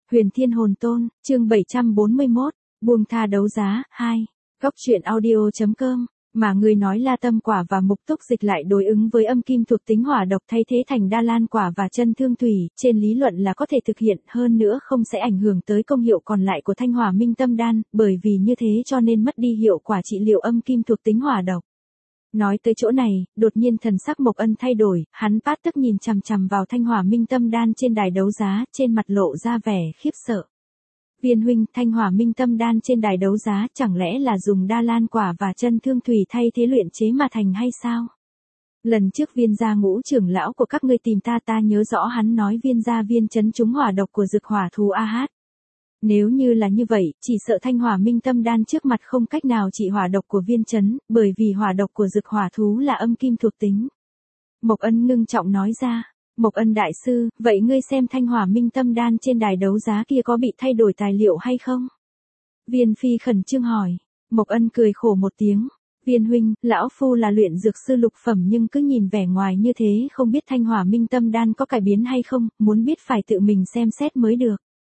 Huyền Thiên Hồn Tôn, chương 741, buông tha đấu giá, 2. Góc truyện audio.com, mà người nói La Tâm Quả và Mục Túc Dịch lại đối ứng với âm kim thuộc tính hỏa độc thay thế thành Đa Lan Quả và Chân Thương Thủy, trên lý luận là có thể thực hiện, hơn nữa không sẽ ảnh hưởng tới công hiệu còn lại của Thanh Hỏa Minh Tâm Đan, bởi vì như thế cho nên mất đi hiệu quả trị liệu âm kim thuộc tính hỏa độc. Nói tới chỗ này, đột nhiên thần sắc Mộc Ân thay đổi, hắn bát tức nhìn chằm chằm vào Thanh Hỏa Minh Tâm Đan trên đài đấu giá, trên mặt lộ ra vẻ khiếp sợ. Viên huynh, Thanh Hỏa Minh Tâm Đan trên đài đấu giá chẳng lẽ là dùng Đa Lan Quả và Chân Thương Thủy thay thế luyện chế mà thành hay sao? Lần trước Viên gia ngũ trưởng lão của các ngươi tìm ta nhớ rõ hắn nói Viên gia viên chấn trúng hỏa độc của dực hỏa thú AH. Nếu như là như vậy, chỉ sợ Thanh Hỏa Minh Tâm Đan trước mặt không cách nào trị hỏa độc của viên chấn, bởi vì hỏa độc của dực hỏa thú là âm kim thuộc tính. Mộc Ân ngưng trọng nói ra, Mộc Ân đại sư, vậy ngươi xem Thanh Hỏa Minh Tâm Đan trên đài đấu giá kia có bị thay đổi tài liệu hay không? Viên Phi khẩn trương hỏi, Mộc Ân cười khổ một tiếng, Viên huynh, lão phu là luyện dược sư lục phẩm nhưng cứ nhìn vẻ ngoài như thế không biết Thanh Hỏa Minh Tâm Đan có cải biến hay không, muốn biết phải tự mình xem xét mới được.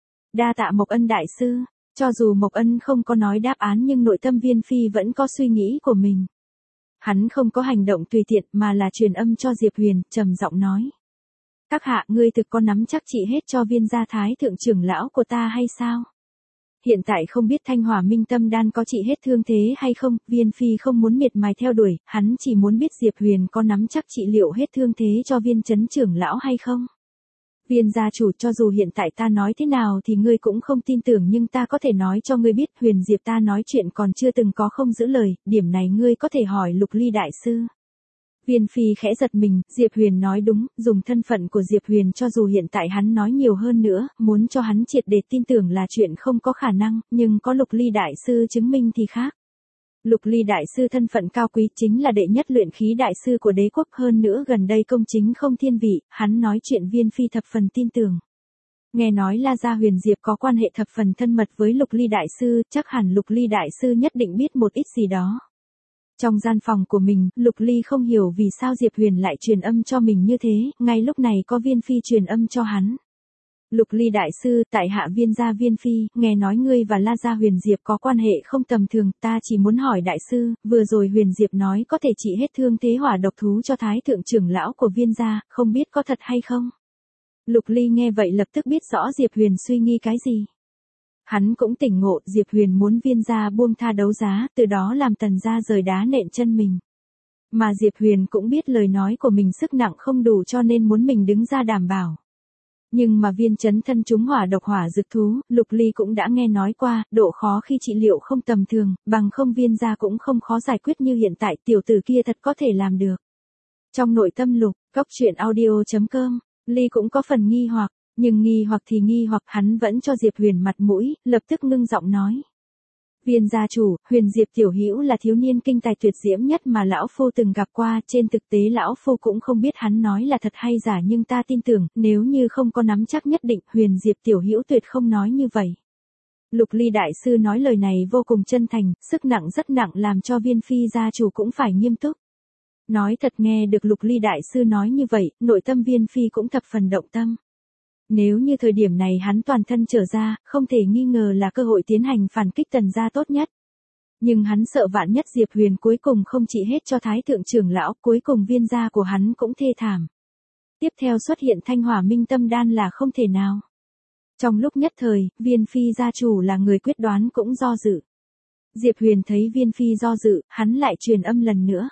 Đa tạ Mộc Ân đại sư, cho dù Mộc Ân không có nói đáp án nhưng nội tâm Viên Phi vẫn có suy nghĩ của mình. Hắn không có hành động tùy tiện mà là truyền âm cho Diệp Huyền, trầm giọng nói. Các hạ, ngươi thực có nắm chắc trị hết cho Viên gia thái thượng trưởng lão của ta hay sao? Hiện tại không biết Thanh Hỏa Minh Tâm Đan có trị hết thương thế hay không, Viên Phi không muốn miệt mài theo đuổi, hắn chỉ muốn biết Diệp Huyền có nắm chắc trị liệu hết thương thế cho Viên chấn trưởng lão hay không. Viên gia chủ, cho dù hiện tại ta nói thế nào thì ngươi cũng không tin tưởng nhưng ta có thể nói cho ngươi biết Huyền Diệp ta nói chuyện còn chưa từng có không giữ lời, điểm này ngươi có thể hỏi Lục Ly đại sư. Viên Phi khẽ giật mình, Diệp Huyền nói đúng, dùng thân phận của Diệp Huyền cho dù hiện tại hắn nói nhiều hơn nữa, muốn cho hắn triệt để tin tưởng là chuyện không có khả năng, nhưng có Lục Ly đại sư chứng minh thì khác. Lục Ly đại sư thân phận cao quý chính là đệ nhất luyện khí đại sư của đế quốc, hơn nữa gần đây công chính không thiên vị, hắn nói chuyện Viên Phi thập phần tin tưởng. Nghe nói La gia Huyền Diệp có quan hệ thập phần thân mật với Lục Ly đại sư, chắc hẳn Lục Ly đại sư nhất định biết một ít gì đó. Trong gian phòng của mình, Lục Ly không hiểu vì sao Diệp Huyền lại truyền âm cho mình như thế, ngay lúc này có Viên Phi truyền âm cho hắn. Lục Ly đại sư, tại hạ Viên gia Viên Phi, nghe nói ngươi và La gia Huyền Diệp có quan hệ không tầm thường, ta chỉ muốn hỏi đại sư, vừa rồi Huyền Diệp nói có thể trị hết thương thế hỏa độc thú cho thái thượng trưởng lão của Viên gia, không biết có thật hay không? Lục Ly nghe vậy lập tức biết rõ Diệp Huyền suy nghĩ cái gì. Hắn cũng tỉnh ngộ, Diệp Huyền muốn Viên gia buông tha đấu giá, từ đó làm Tần gia rời đá nện chân mình. Mà Diệp Huyền cũng biết lời nói của mình sức nặng không đủ cho nên muốn mình đứng ra đảm bảo. Nhưng mà viên chấn thân trúng hỏa độc hỏa dược thú, Lục Ly cũng đã nghe nói qua, độ khó khi trị liệu không tầm thường, bằng không Viên gia cũng không khó giải quyết như hiện tại, tiểu tử kia thật có thể làm được. Trong nội tâm Lục, góc truyện audio.com, Ly cũng có phần nghi hoặc, nhưng nghi hoặc thì nghi hoặc hắn vẫn cho Diệp Huyền mặt mũi, lập tức ngưng giọng nói. Viên gia chủ, Huyền Diệp tiểu hữu là thiếu niên kinh tài tuyệt diễm nhất mà lão phu từng gặp qua, trên thực tế lão phu cũng không biết hắn nói là thật hay giả nhưng ta tin tưởng, nếu như không có nắm chắc nhất định, Huyền Diệp tiểu hữu tuyệt không nói như vậy. Lục Ly đại sư nói lời này vô cùng chân thành, sức nặng rất nặng làm cho Viên Phi gia chủ cũng phải nghiêm túc. Nói thật, nghe được Lục Ly đại sư nói như vậy, nội tâm Viên Phi cũng thập phần động tâm. Nếu như thời điểm này hắn toàn thân trở ra, không thể nghi ngờ là cơ hội tiến hành phản kích Tần gia tốt nhất. Nhưng hắn sợ vạn nhất Diệp Huyền cuối cùng không trị hết cho thái thượng trưởng lão, cuối cùng Viên gia của hắn cũng thê thảm. Tiếp theo xuất hiện Thanh Hỏa Minh Tâm Đan là không thể nào. Trong lúc nhất thời, Viên Phi gia chủ là người quyết đoán cũng do dự. Diệp Huyền thấy Viên Phi do dự, hắn lại truyền âm lần nữa.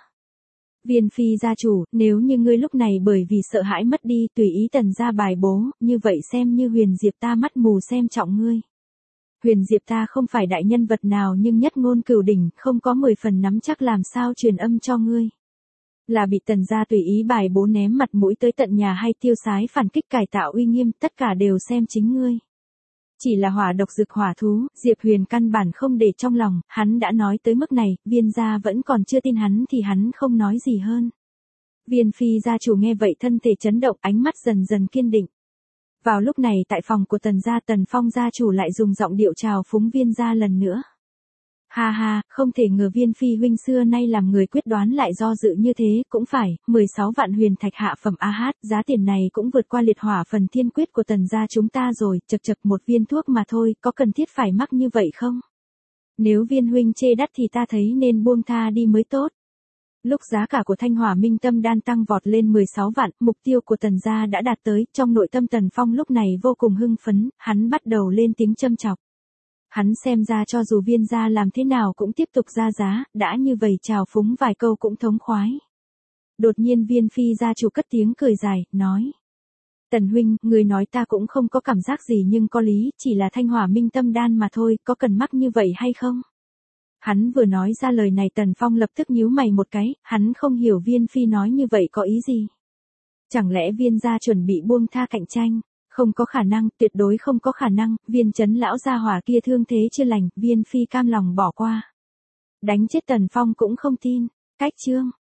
Viên Phi gia chủ, nếu như ngươi lúc này bởi vì sợ hãi mất đi tùy ý Tần gia bài bố, như vậy xem như Huyền Diệp ta mắt mù xem trọng ngươi. Huyền Diệp ta không phải đại nhân vật nào nhưng nhất ngôn cửu đỉnh, không có 10 phần nắm chắc làm sao truyền âm cho ngươi. Là bị Tần gia tùy ý bài bố ném mặt mũi tới tận nhà hay tiêu sái phản kích cải tạo uy nghiêm, tất cả đều xem chính ngươi. Chỉ là hỏa độc dực hỏa thú, Diệp Huyền căn bản không để trong lòng, hắn đã nói tới mức này, Viên gia vẫn còn chưa tin hắn thì hắn không nói gì hơn. Viên Phi gia chủ nghe vậy thân thể chấn động, ánh mắt dần dần kiên định. Vào lúc này tại phòng của Tần gia, Tần Phong gia chủ lại dùng giọng điệu chào phúng Viên gia lần nữa. Ha ha, không thể ngờ Viên Phi huynh xưa nay làm người quyết đoán lại do dự như thế, cũng phải, 16 vạn huyền thạch hạ phẩm AH, giá tiền này cũng vượt qua liệt hỏa phần thiên quyết của Tần gia chúng ta rồi, chậc chậc một viên thuốc mà thôi, có cần thiết phải mắc như vậy không? Nếu Viên huynh chê đắt thì ta thấy nên buông tha đi mới tốt. Lúc giá cả của Thanh Hỏa Minh Tâm Đan tăng vọt lên 16 vạn, mục tiêu của Tần gia đã đạt tới, trong nội tâm Tần Phong lúc này vô cùng hưng phấn, hắn bắt đầu lên tiếng châm chọc. Hắn xem ra cho dù Viên gia làm thế nào cũng tiếp tục ra giá, đã như vậy chào phúng vài câu cũng thống khoái. Đột nhiên Viên Phi gia chủ cất tiếng cười dài, nói. Tần huynh, người nói ta cũng không có cảm giác gì nhưng có lý, chỉ là Thanh Hỏa Minh Tâm Đan mà thôi, có cần mắc như vậy hay không? Hắn vừa nói ra lời này Tần Phong lập tức nhíu mày một cái, hắn không hiểu Viên Phi nói như vậy có ý gì. Chẳng lẽ Viên gia chuẩn bị buông tha cạnh tranh? Không có khả năng, tuyệt đối không có khả năng, Viên Chấn lão gia hỏa kia thương thế chưa lành, Viên Phi cam lòng bỏ qua. Đánh chết Tần Phong cũng không tin. Cách chương